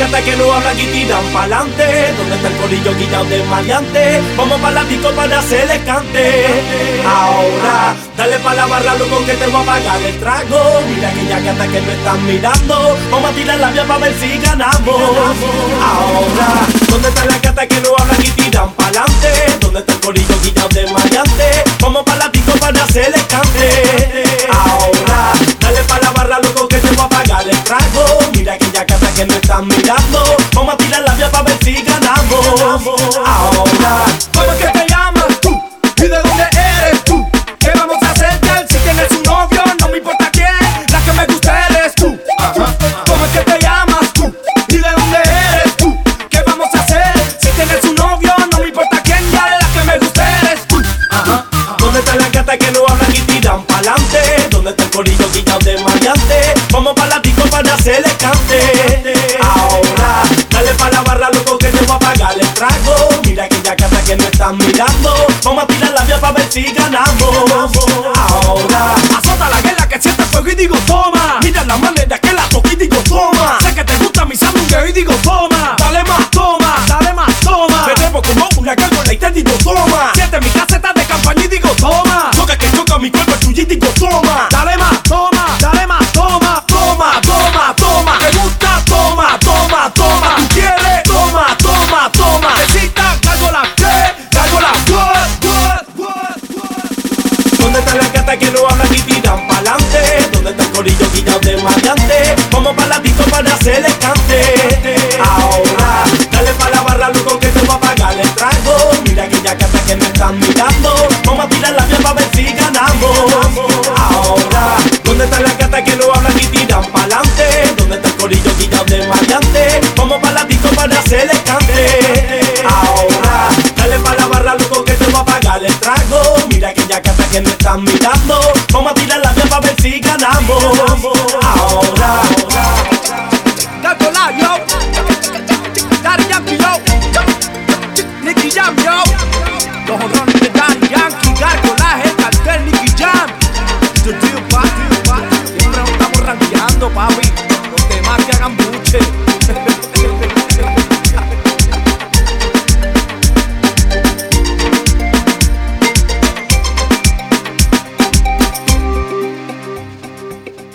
gata que no hablan y tiran pa'lante? ¿Dónde está el corillo guillado de maleante? Vamos pa' la disco para hacerle cante. Ahora, dale pa' la barra, loco, que te voy a pagar el trago. Mira aquella gata que me están mirando. Vamos a tirar la vía pa' ver si ganamos. Ahora, ¿dónde está la gata que no hablan y tiran pa'lante? ¿Dónde está el corillo guillado de maleante? Vamos pa' la disco para hacerle cante. Ahora, dale pa' la barra, loco, que te voy a pagar el trago. Mira aquella gata que me están mirando. Vamos a tirar la vía pa' ver si ganamos. Ahora, ¿cómo es que te llamas tú? ¿Y de dónde eres tú? ¿Qué vamos a hacer, girl? Si tienes un novio, no me importa quién. La que me gusta eres tú. ¿Cómo es que te llamas tú? ¿Y de dónde eres tú? ¿Qué vamos a hacer? Si tienes un novio, no me importa quién, girl. La que me gusta eres tú. ¿dónde está la gata que no hablan y tiran pa'lante? ¿Dónde está el corillo guillado de maleante? Vamos pa' la disco para hacerle cante. Ahora, dale pa' la barra, loco, que te voy a pagar el trago. Mira aquella gata que me están mirando. Vamos a tirar la vía pa' ver si ganamos. Ahora, azota la guerra que siente fuego y digo toma. Mira la manera que la toco y digo toma. Sé que te gusta mi sandungue y digo toma. Dale más, toma, dale más, toma. Me trepo como una gárgola y te digo toma. Siente mi caseta de campaña y digo toma. Choca que choca mi cuerpo tuyo y digo toma. Dale más, toma, dale más, toma. Toma, toma, toma. ¿Te gusta? Toma, toma, toma. ¿Tú quieres? Toma, toma, toma. Necesita gárgola, ¿qué? Gárgola, what? ¿dónde está la gata que no hablan y tiran pa'lante? ¿Dónde está el corillo guillado de maleante? Vamos pa' la disco para hacerle cante. Ahora, dale pa' la barra, loco, que te voy a pagar el trago. Mira aquella gata que me están mirando. Vamos a tirar la vía pa' ver si ganamos. Ahora, ¿dónde está la gata que no hablan y tiran pa'lante? ¿Dónde está el corillo guillado de maleante? Vamos pa' la disco para hacerle cante. Ahora, dale pa' la barra, loco, que te voy a pagar el trago. Mira aquella gata que me están mirando. Vamos a tirar la vía pa' ver si ganamos.